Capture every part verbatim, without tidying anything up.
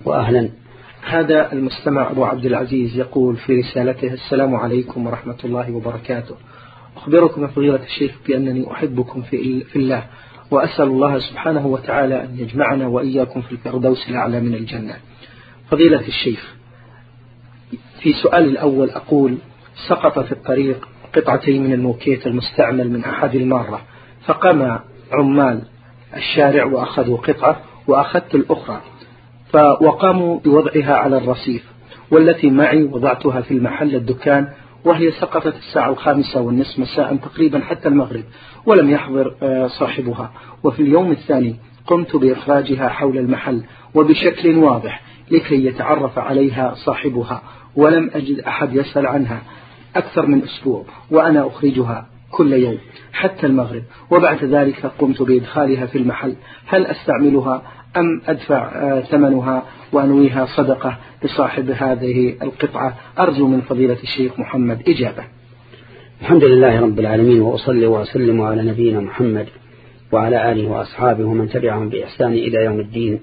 وأهلا. هذا المستمع أبو عبد العزيز يقول في رسالته: السلام عليكم ورحمة الله وبركاته. أخبركم يا فضيلة الشيخ بأنني أحبكم في الله، وأسأل الله سبحانه وتعالى أن يجمعنا وإياكم في الفردوس الأعلى من الجنة. فضيلة الشيخ، في سؤال الأول أقول: سقط في الطريق قطعتين من الموكيت المستعمل من أحد المارة، فقام عمال الشارع وأخذوا قطعة وأخذت الأخرى، وقاموا بوضعها على الرصيف، والتي معي وضعتها في المحل الدكان، وهي سقطت الساعة الخامسة والنصف مساء تقريبا حتى المغرب، ولم يحضر صاحبها. وفي اليوم الثاني قمت بإخراجها حول المحل وبشكل واضح لكي يتعرف عليها صاحبها، ولم أجد أحد يسأل عنها أكثر من أسبوع، وأنا أخرجها كل يوم حتى المغرب، وبعد ذلك قمت بإدخالها في المحل. هل أستعملها أم أدفع ثمنها وأنويها صدقة لصاحب هذه القطعة؟ أرجو من فضيلة الشيخ محمد إجابة. الحمد لله رب العالمين، وأصلي وأسلم على نبينا محمد وعلى آله وأصحابه ومن تبعهم بإحسان إلى يوم الدين.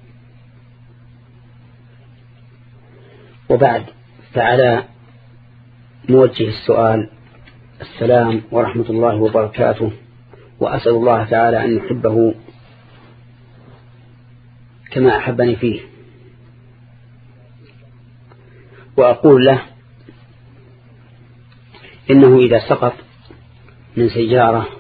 وبعد، فعلى موجه السؤال السلام ورحمة الله وبركاته، وأسأل الله تعالى أن يحبه كما أحبني فيه، وأقول له إنه إذا سقط من سيارة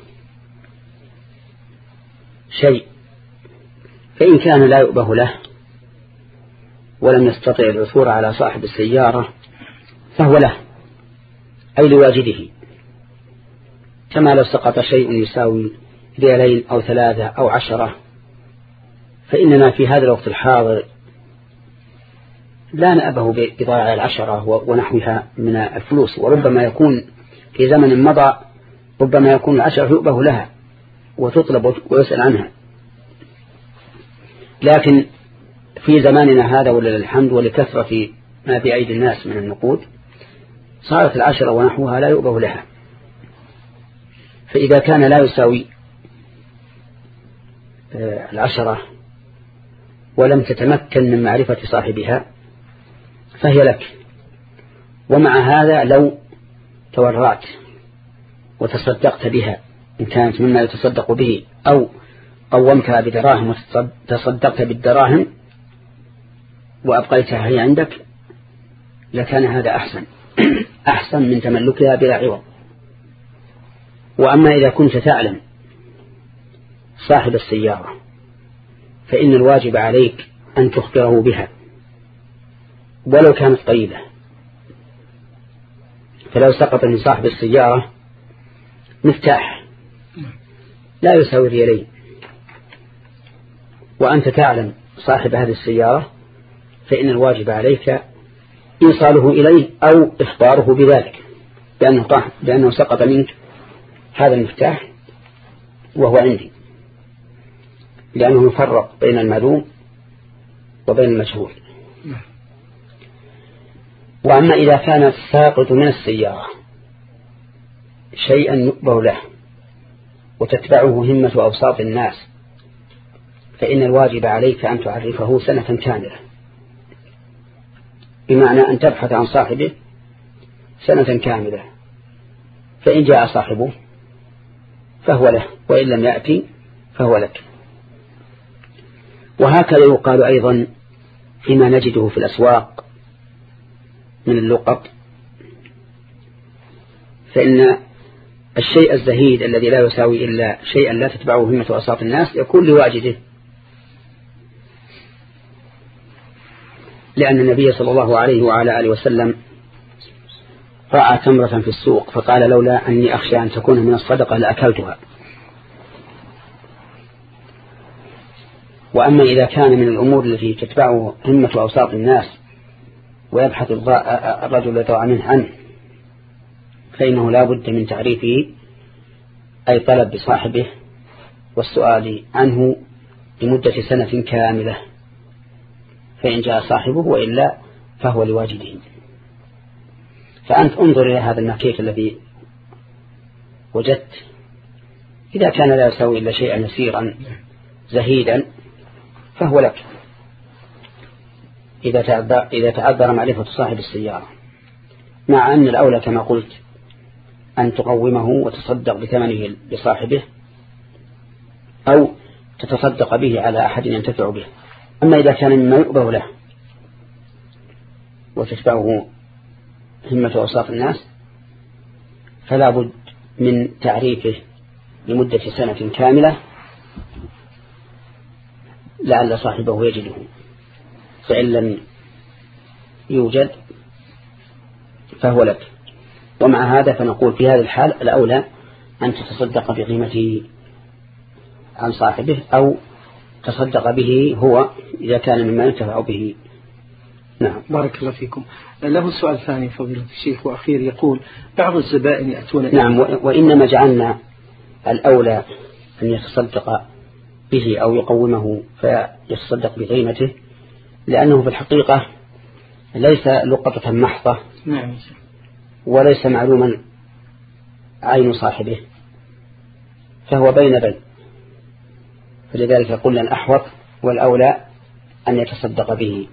شيء فإن كان لا يؤبه له ولم يستطع العثور على صاحب السيارة فهو له، أي لواجده، كما لو سقط شيء يساوي ريالين أو ثلاثة أو عشرة، فإننا في هذا الوقت الحاضر لا نأبه بضاعة العشرة ونحوها من الفلوس، وربما يكون في زمن مضى ربما يكون العشرة يؤبه لها وتطلب ويسأل عنها، لكن في زماننا هذا ولله الحمد ولكثرة ما بأيدي الناس من النقود صارت العشرة ونحوها لا يؤبه لها. فإذا كان لا يساوي العشرة ولم تتمكن من معرفة صاحبها فهي لك. ومع هذا لو تورعت وتصدقت بها إن كانت مما يتصدق به، أو قومتها بدراهم وتصدقت بالدراهم وأبقيتها هي عندك، لكان هذا أحسن أحسن من تملكها بلا عوض. وأما إذا كنت تعلم صاحب السيارة فإن الواجب عليك أن تخبره بها ولو كانت قليلة. فلو سقط من صاحب السيارة مفتاح لا يساوي ريالين وأنت تعلم صاحب هذه السيارة فإن الواجب عليك إيصاله إليه أو إخباره بذلك بأنه, بأنه سقط منك هذا المفتاح وهو عندي، لأنه يفرق بين المعلوم وبين المجهول. وأما إذا كان الساقط من السيارة شيئا يؤبه له وتتبعه همة أوساط الناس فإن الواجب عليك أن تعرفه سنة كاملة، بمعنى أن تبحث عن صاحبه سنة كاملة، فإن جاء صاحبه فهو له، وإن لم يأتي فهو لك. وهكذا يقال أيضا فيما نجده في الأسواق من اللقط، فإن الشيء الزهيد الذي لا يساوي إلا شيئا لا تتبعه همة أوساط الناس يكون لواجده، لأن النبي صلى الله عليه وعلى آله وسلم رأى تمرة في السوق فقال لولا أني أخشى أن تكون من الصدقة لأكلتها. وأما إذا كان من الأمور التي تتبعه همة أوساط الناس ويبحث الرجل يطوع منه عنه فإنه لا بد من تعريفه، أي طلب بصاحبه والسؤال عنه لمدة سنة كاملة، فإن جاء صاحبه وإلا فهو لواجده. فأنت انظر إلى هذا المكيك الذي وجدت، إذا كان لا يساوي إلا شيئا يسيرا زهيدا فهو لك، إذا تعذر, إذا تعذر معرفة صاحب السيارة، مع أن الأولى كما قلت أن تقومه وتصدق بثمنه لصاحبه أو تتصدق به على أحد ينتفع به. أما إذا كان مما يؤبه له وتتبعه همة أوساط الناس فلا بد من تعريفه لمدة سنة كاملة لعل صاحبه يجده، فإن لم يوجد فهو لك. ومع هذا فنقول في هذه الحال الأولى أن تتصدق بقيمته عن صاحبه أو تصدق به هو إذا كان مما ينتفع به. نعم. بارك الله فيكم. له سؤال ثاني فضيلة الشيخ وأخير، يقول بعض الزبائن يأتون. نعم. وإنما جعلنا الأولى أن يتصدق به أو يقومه فيتصدق بقيمته لأنه في الحقيقة ليس لقطة محضة. نعم. وليس معلوما عين صاحبه، فهو بين بين، فلذلك قلنا الأحوط والأولى أن يتصدق به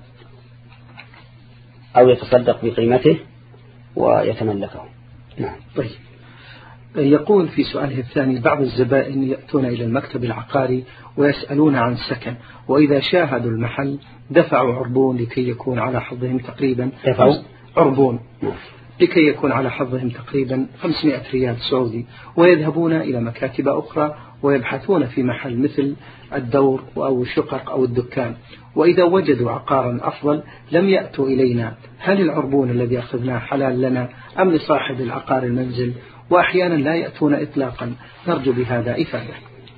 أو يتصدق بقيمته ويتملكه. نعم. طيب. يقول في سؤاله الثاني بعض الزبائن يأتون إلى المكتب العقاري ويسألون عن سكن، وإذا شاهدوا المحل دفعوا عربون لكي يكون على حظهم تقريبا دفعوا عربون لكي يكون على حظهم تقريبا خمسمائة ريال سعودي، ويذهبون إلى مكاتب أخرى ويبحثون في محل مثل الدور أو الشقق أو الدكان، وإذا وجدوا عقارا أفضل لم يأتوا إلينا. هل العربون الذي أخذناه حلال لنا أم لصاحب العقار المنزل؟ وأحيانا لا يأتون إطلاقا، نرجو بهذا إفادة.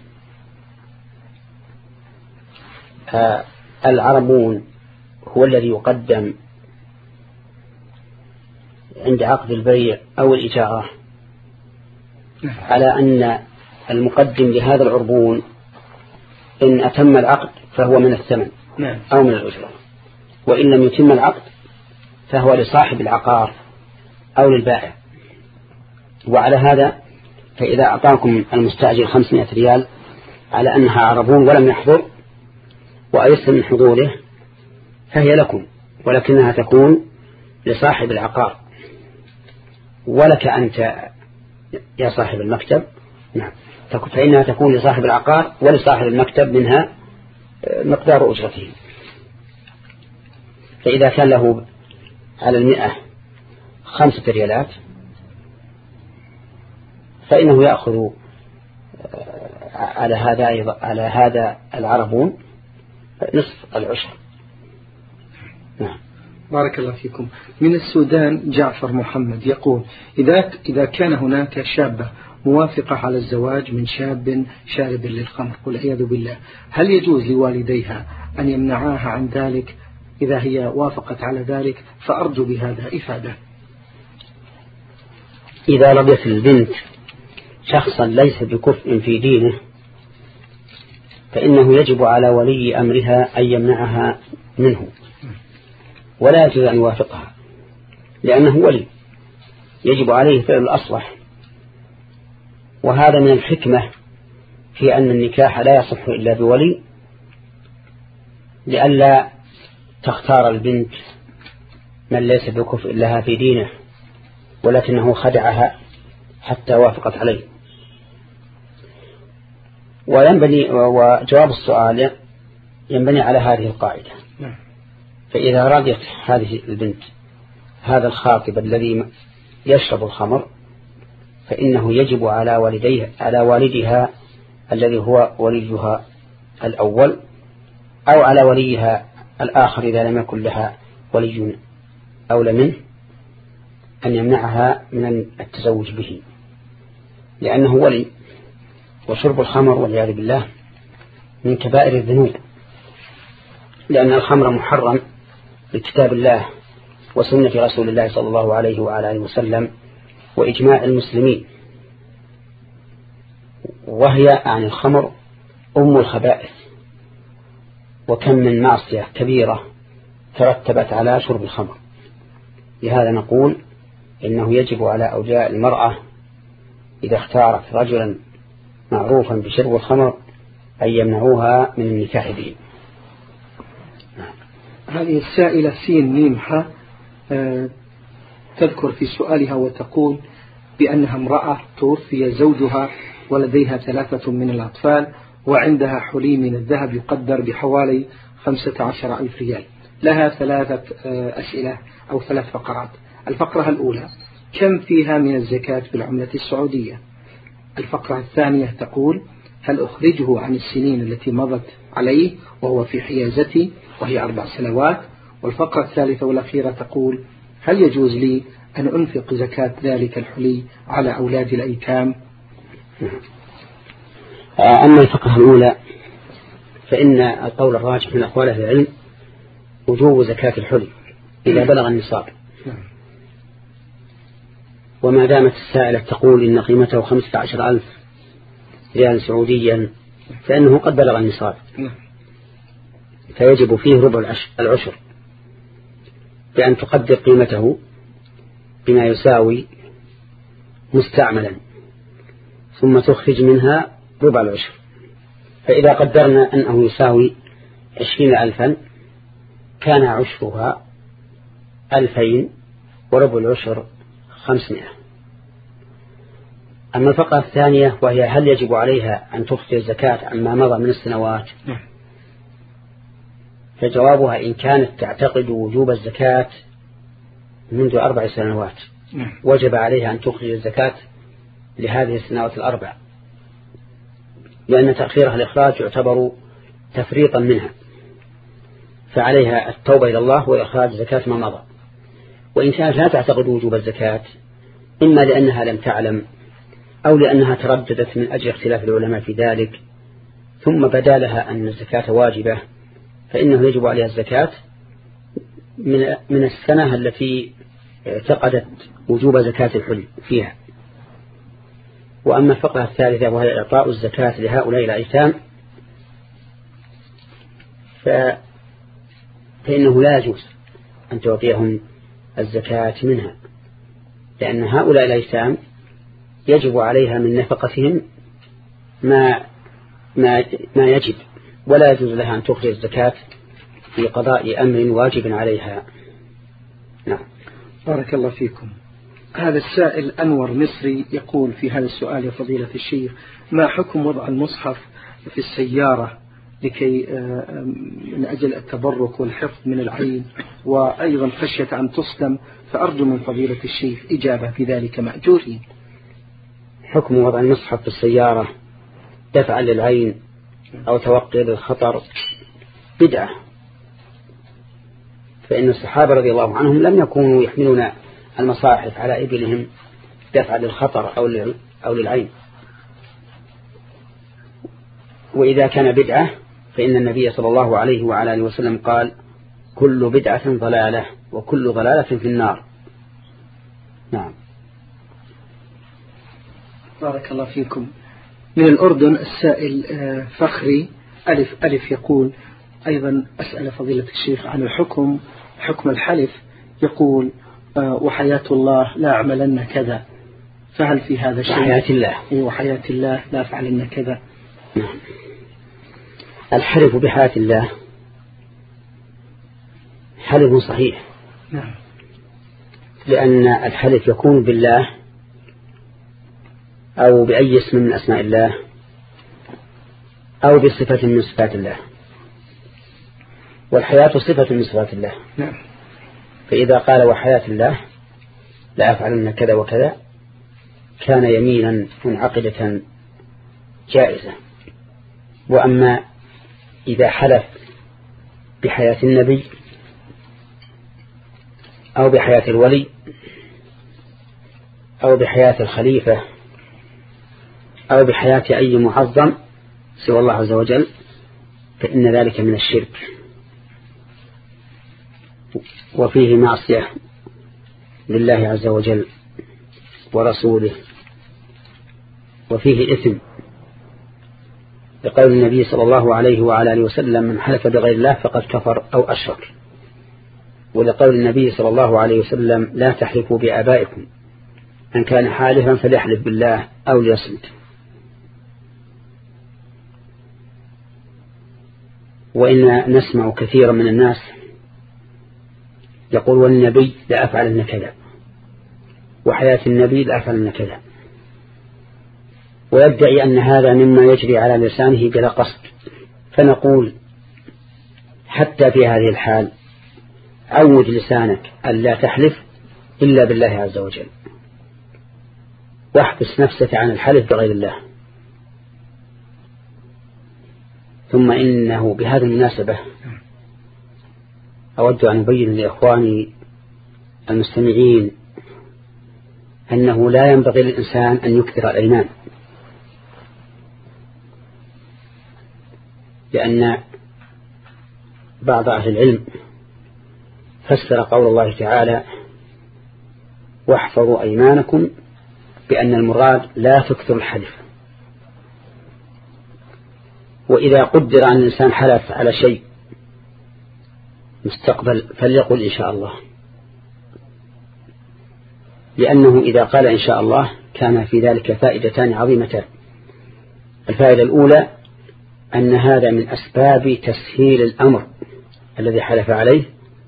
آه العربون هو الذي يقدم عند عقد البيع أو الإجارة على أن المقدم لهذا العربون إن أتم العقد فهو من الثمن أو من الأجرة، وإن لم يتم العقد فهو لصاحب العقار أو للبائع. وعلى هذا فإذا أعطاكم المستأجر خمسمائة ريال على أنها عربون ولم يحضر وأيسر من حضوره فهي لكم، ولكنها تكون لصاحب العقار ولك أنت يا صاحب المكتب. نعم. فإنها تكون لصاحب العقار ولصاحب المكتب منها مقدار أجرته. فإذا كان له على المئة خمسة ريالات فإنه يأخذ على هذا على هذا العربون نصف العشر. نعم. بارك الله فيكم. من السودان جعفر محمد يقول إذا إذا كان هناك شابة موافقة على الزواج من شاب شارب للخمر والعياذ بالله، هل يجوز لوالديها أن يمنعاها عن ذلك إذا هي وافقت على ذلك؟ فأرجو بهذا إفادة. إذا رضيت البنت شخصا ليس بكفء في دينه فإنه يجب على ولي أمرها أن يمنعها منه، ولا يجوز أن يوافقها لأنه ولي، يجب عليه فعل الأصلح. وهذا من الحكمة في أن النكاح لا يصح إلا بولي، لئلا تختار البنت من ليس بكفء لها في دينه ولكنه خدعها حتى وافقت عليه. وينبني وجواب السؤال ينبني على هذه القاعدة: فإذا رضيت هذه البنت هذا الخاطب الذي يشرب الخمر فإنه يجب على والديه على والدها الذي هو وليها الأول أو على وليها الآخر إذا لم يكن لها ولي أولى منه أن يمنعها من التزوج به، لأنه ولي. وشرب الخمر والعياذ بالله من كبائر الذنوب، لأن الخمر محرم بكتاب الله وسنة رسول الله صلى الله عليه وعلى آله وسلم وإجماع المسلمين، وهي عن الخمر أم الخبائث. وكم من معصية كبيرة ترتبت على شرب الخمر. لهذا نقول إنه يجب على أولياء المرأة إذا اختارت رجلا معروفا بشرب الخمر أن يمنعوها من النكاح به. هذه السائلة سين ميمحة أه تذكر في سؤالها وتقول بأنها امرأة توفي زوجها ولديها ثلاثة من الأطفال وعندها حلي من الذهب يقدر بحوالي خمسة عشر ألف ريال. لها ثلاثة أسئلة أو ثلاث فقرات. الفقرة الأولى: كم فيها من الزكاة بالعملة السعودية؟ الفقرة الثانية تقول: هل أخرجه عن السنين التي مضت عليه وهو في حيازتي وهي أربع سنوات؟ والفقرة الثالثة والأخيرة تقول: هل يجوز لي أن أنفق زكاة ذلك الحلي على أولاد الأيتام؟ أما الفقرة الأولى فإن القول الراجح من أقوال أهل العلم وجوب زكاة الحلي إذا بلغ النصاب، وما دامت السائلة تقول إن قيمته خمسة عشر ألف ريال سعوديا فإنه قد بلغ النصاب، فيجب فيه ربع العشر بأن تقدر قيمته بما يساوي مستعملا ثم تخرج منها ربع العشر. فإذا قدرنا أنه يساوي عشرين ألفا كان عشرها ألفين وربع العشر خمسمائة. أما الفقرة الثانية وهي: هل يجب عليها أن تخرج الزكاة عما مضى من السنوات؟ فجوابها: إن كانت تعتقد وجوب الزكاة منذ أربع سنوات وجب عليها أن تخرج الزكاة لهذه السنوات الأربع، لأن تأخيرها الإخراج يعتبر تفريطا منها، فعليها التوبة إلى الله وإخراج زكاة ما مضى. وإن كانت لا تعتقد وجوب الزكاة إما لأنها لم تعلم أو لأنها ترددت من أجل اختلاف العلماء في ذلك ثم بدا لها أن الزكاة واجبة، فإنه يجب عليها الزكاة من من السنة التي اعتقدت وجوب زكاة الحلي فيها. وأما الفقرة الثالثة وهي إعطاء الزكاة لهؤلاء الأيتام فإنه لا يجوز أن تعطيهم الزكاة منها، لأن هؤلاء الأيتام يجب عليها من نفقتهم ما ما ما يجب، ولا يجوز لها أن تخرج الزكاة في قضاء أمر واجب عليها. نعم. بارك الله فيكم. هذا السائل أنور مصري يقول في هذا السؤال: يا فضيلة الشيخ، ما حكم وضع المصحف في السيارة لكي من أجل التبرك والحفظ من العين وأيضا خشية أن تصدم، فأرجو من فضيلة الشيخ إجابة في ذلك مأجورين. حكم وضع المصحف في السيارة دفعا للعين أو توقي للخطر بدعة، فإن الصحابة رضي الله عنهم لم يكونوا يحملون المصاحف على إبلهم دفعا للخطر أو للعين. وإذا كان بدعة فإن النبي صلى الله عليه وعلى آله وسلم قال: كل بدعة ضلالة وكل ضلالة في النار. نعم. بارك الله فيكم. من الأردن السائل فخري ألف ألف يقول أيضا: أسأل فضيلة الشيخ عن الحكم حكم الحلف. يقول: وحياة الله لا أعملن كذا، فهل في هذا شيء؟ وحياة الله وحياة الله لا أفعلن كذا. نعم. الحلف بحياة الله حلف صحيح. نعم. لأن الحلف يكون بالله أو بأي اسم من أسماء الله أو بصفة من صفات الله، والحياة صفة من صفات الله. نعم. فإذا قال وحياة الله لا أفعلن كذا وكذا كان يمينا منعقدة جائزة. وأما إذا حلف بحياة النبي أو بحياة الولي أو بحياة الخليفة أو بحياة أي معظم سوى الله عز وجل فإن ذلك من الشرك وفيه معصية لله عز وجل ورسوله وفيه إثم، لقول النبي صلى الله عليه وعلى آله وسلم: من حلف بغير الله فقد كفر أو أشرك. ولقول النبي صلى الله عليه وسلم: لا تحلفوا بآبائكم، من كان حالفا فليحلف بالله أو ليصمت. وإن نسمع كثيرا من الناس يقول والنبي لأفعلن كذا، وحياة النبي لأفعلن كذا، ويدعي أن هذا مما يجري على لسانه بلا قصد. فنقول حتى في هذه الحال عود لسانك ألا تحلف إلا بالله عز وجل، واحبس نفسك عن الحلف بغير الله. ثم إنه بهذه المناسبة أود أن أبين لإخواني المستمعين أنه لا ينبغي للإنسان أن يكثر الأيمان، لأن بعض أهل العلم فسر قول الله تعالى واحفظوا أيمانكم بأن المراد لا تكثر الحلف. وإذا قدر أن الإنسان حلف على شيء مستقبل فليقل إن شاء الله، لأنه إذا قال إن شاء الله كان في ذلك فائدتان عظيمتان. الفائدة الأولى أن هذا من أسباب تسهيل الأمر الذي حلف عليه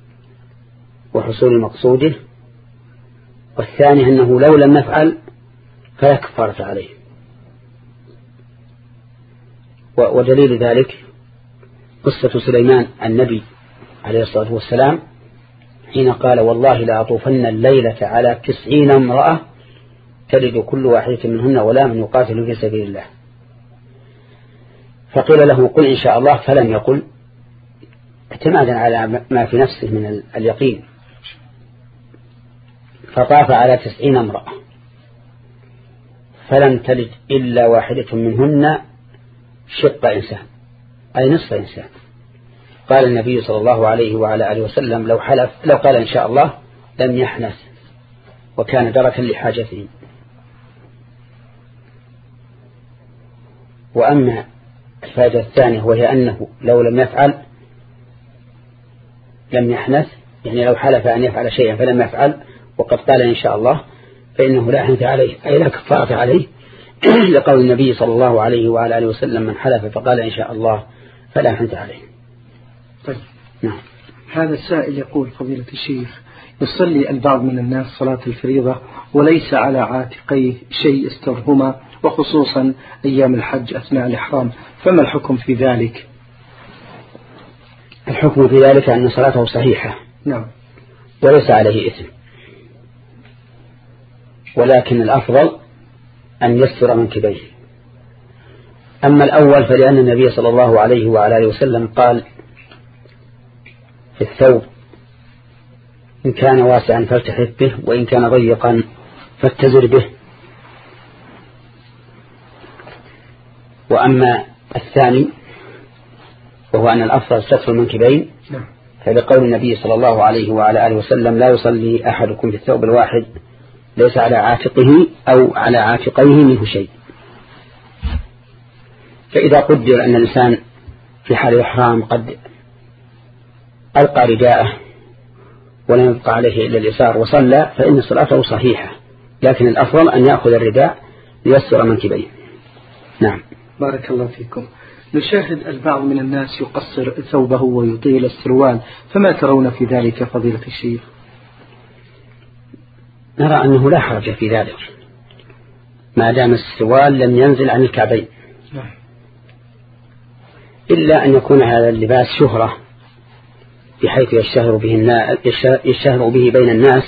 وحصول مقصوده، والثاني أنه لو لم نفعل فلا كفارة عليه. ودليل ذلك قصة سليمان النبي عليه الصلاة والسلام حين قال والله لا أطوفن الليلة على تسعين امرأة تلد كل واحدة منهن غلام يقاتل في سبيل الله، فقيل له قل إن شاء الله فلم يقل، اعتمادا على ما في نفسه من اليقين، فطاف على تسعين امرأة فلم تلد إلا واحدة منهن شق إنسان أي نصف إنسان. قال النبي صلى الله عليه وعلى آله وسلم لو حلف لو قال إن شاء الله لم يحنث، وكان دركا لحاجته. وأما الفائدة الثانية وهي أنه لو لم يفعل لم يحنث، يعني لو حلف أن يفعل شيئا فلم يفعل وقد قال إن شاء الله فإنه لا حنث عليه أي لا كفارة عليه لقول النبي صلى الله عليه وعلى آله وسلم من حلف فقال إن شاء الله فلا حنث عليه. طيب. نعم. هذا السائل يقول فضيلة الشيخ يصلي البعض من الناس صلاة الفريضة وليس على عاتقيه شيء يسترهما، وخصوصا أيام الحج أثناء الإحرام، فما الحكم في ذلك؟ الحكم في ذلك أن صلاته صحيحة نعم وليس عليه إثم، ولكن الأفضل أن يستر منكبيه. أما الأول فلأن النبي صلى الله عليه وعلى آله وسلم قال في الثوب إن كان واسعا فالتحف به وإن كان ضيقا فاتزر به. وأما الثاني وهو أن الأفضل ستر المنكبين فلقول النبي صلى الله عليه وعلى آله وسلم لا يصلي أحدكم في الثوب الواحد ليس على عاتقه أو على عاتقيه منه شيء. فإذا قدر أن الإنسان في حال الإحرام قد ألقى رداءه ولم يبقى عليه إلا الإسار وصلى فإن صلاته صحيحة، لكن الأفضل أن يأخذ الرداء ليستر منكبيه. نعم. بارك الله فيكم. نشاهد البعض من الناس يقصر ثوبه ويطيل السروال، فما ترون في ذلك فضيلة الشيخ؟ نرى أنه لا حرج في ذلك ما دام السروال لم ينزل عن الكعبين، إلا أن يكون هذا اللباس شهرة بحيث يشتهر به, يشتهر به بين الناس،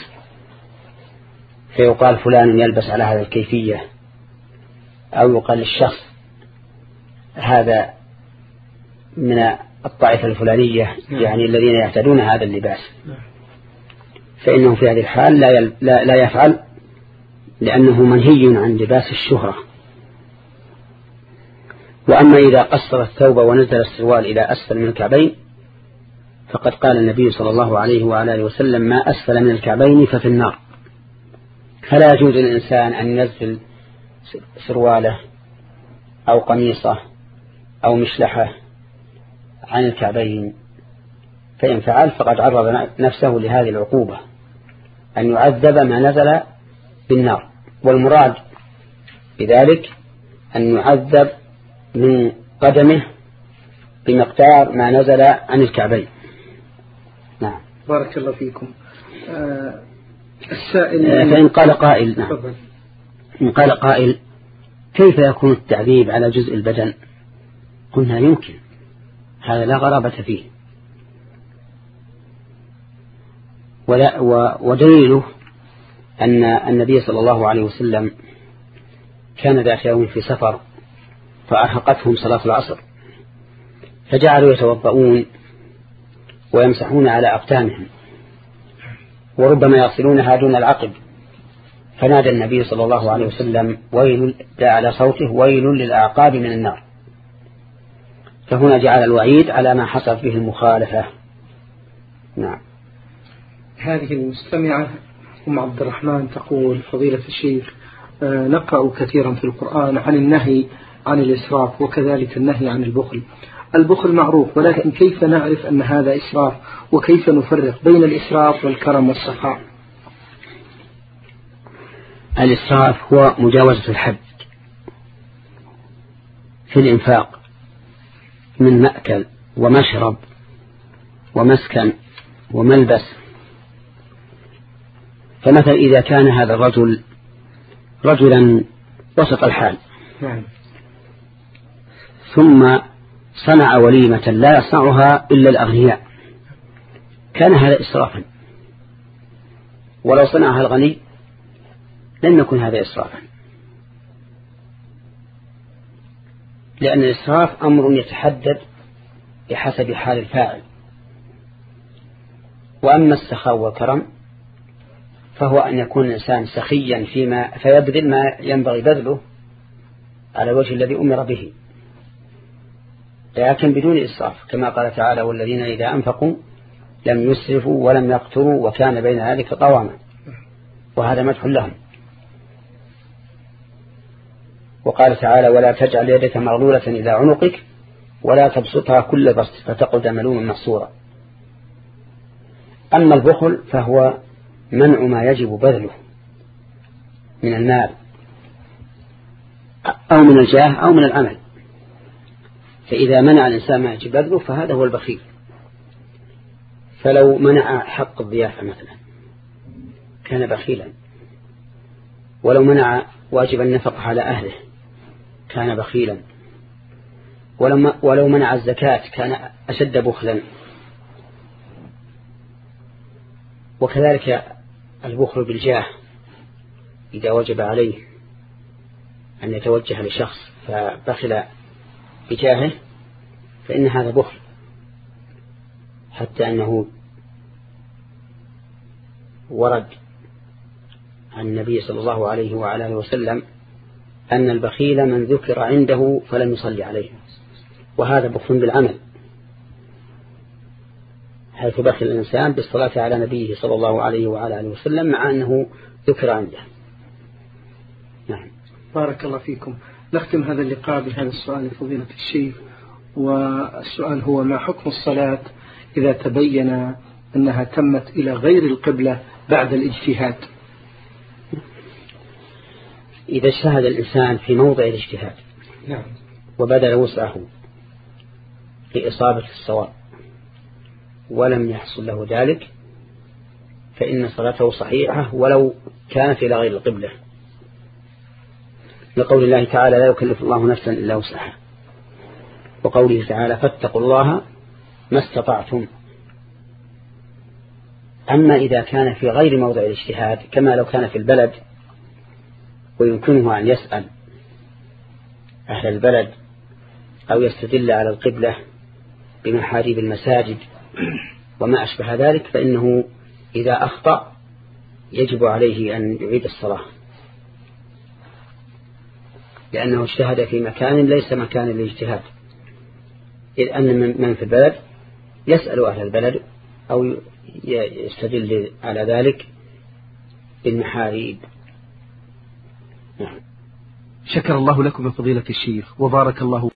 فيقال فلان يلبس على هذا الكيفية، أو يقال للشخص هذا من الطائفة الفلانية يعني الذين يعتدون هذا اللباس، فإنه في هذه الحال لا, يل... لا... لا يفعل، لأنه منهي عن لباس الشهرة. وأما إذا قصر الثوب ونزل السروال إلى أسفل من الكعبين فقد قال النبي صلى الله عليه وعلى آله وسلم ما أسفل من الكعبين ففي النار، فلا يجوز للإنسان أن ينزل سرواله أو قميصه أو مشلحه عن الكعبين، فإن فعل فقد عرض نفسه لهذه العقوبة أن يعذب ما نزل بالنار. والمراد بذلك أن يعذب من قدمه بمقدار ما نزل عن الكعبين. نعم. بارك الله فيكم. آه السائل فإن قال قائل نعم إن قال قائل كيف يكون التعذيب على جزء البدن؟ قلنا يمكن، هذا لا غرابة فيه، ولا ودليله أن النبي صلى الله عليه وسلم كان ذات يوم في سفر فأرهقتهم صلاة العصر فجعلوا يتوضؤون ويمسحون على أقدامهم وربما يصلونها دون العقب، فنادى النبي صلى الله عليه وسلم ويل على صوته ويل للأعقاب من النار. فهنا جعل الوعيد على ما حصل فيه المخالفة. نعم. هذه المستمعة أم عبد الرحمن تقول فضيلة الشيخ نقرأ كثيرا في القرآن عن النهي عن الإسراف وكذلك النهي عن البخل. البخل معروف، ولكن كيف نعرف أن هذا إسراف وكيف نفرق بين الإسراف والكرم والسخاء؟ الإسراف هو مجاوزة الحد في الإنفاق من مأكل ومشرب ومسكن وملبس. فمثلا إذا كان هذا الرجل رجلا وسط الحال ثم صنع وليمة لا يصنعها إلا الأغنياء كان هذا إسرافا، ولو صنعها الغني لم يكن هذا إسرافا، لأن الإسراف أمر يتحدد بحسب حال الفاعل. وأما السخاء والكرم فهو أن يكون الإنسان سخيا فيما فيبذل ما ينبغي بذله على الوجه الذي أمر به، لكن بدون إسراف، كما قال تعالى والذين إذا أنفقوا لم يسرفوا ولم يقتروا وكان بين ذلك قواما، وهذا مدح لهم. وقال تعالى ولا تجعل يدك مغلولة إلى عنقك ولا تبسطها كل بسط فتقعد ملوما محصورا. أما البخل فهو منع ما يجب بذله من المال أو من الجاه أو من العمل، فإذا منع الإنسان ما يجب بذله فهذا هو البخيل. فلو منع حق الضيافة مثلا كان بخيلا، ولو منع واجب النفقة على أهله كان بخيلا، ولو منع الزكاة كان أشد بخلا. وكذلك البخل بالجاه إذا وجب عليه أن يتوجه لشخص فبخل بجاهه فإن هذا بخل، حتى أنه ورد عن النبي صلى الله عليه وعلى وسلم أن البخيل من ذكر عنده فلم يصلي عليه، وهذا بخل بالعمل، حيث بخل الإنسان بالصلاة على نبيه صلى الله عليه وعلى وسلم مع أنه ذكر عنده. نعم. بارك الله فيكم. نختم هذا اللقاء بهذا السؤال لفضيلة الشيخ، والسؤال هو ما حكم الصلاة إذا تبين أنها تمت إلى غير القبلة بعد الاجتهاد؟ إذا اجتهد الإنسان في موضع الاجتهاد نعم وبذل وسعه لإصابة الصواب ولم يحصل له ذلك فإن صلاته صحيحة ولو كانت إلى غير القبلة، لقول الله تعالى لا يكلف الله نفسا إلا وسعها، وقوله تعالى فاتقوا الله ما استطعتم. أما إذا كان في غير موضع الاجتهاد كما لو كان في البلد ويمكنه أن يسأل أهل البلد أو يستدل على القبلة بمحاريب المساجد وما أشبه ذلك، فإنه إذا أخطأ يجب عليه أن يعيد الصلاة، لأنه اجتهد في مكان ليس مكان الاجتهاد، إذ أن من في البلد يسأل أهل البلد أو يستدل على ذلك بالمحاريب. نعم. شكر الله لكم يا فضيلة الشيخ وبارك الله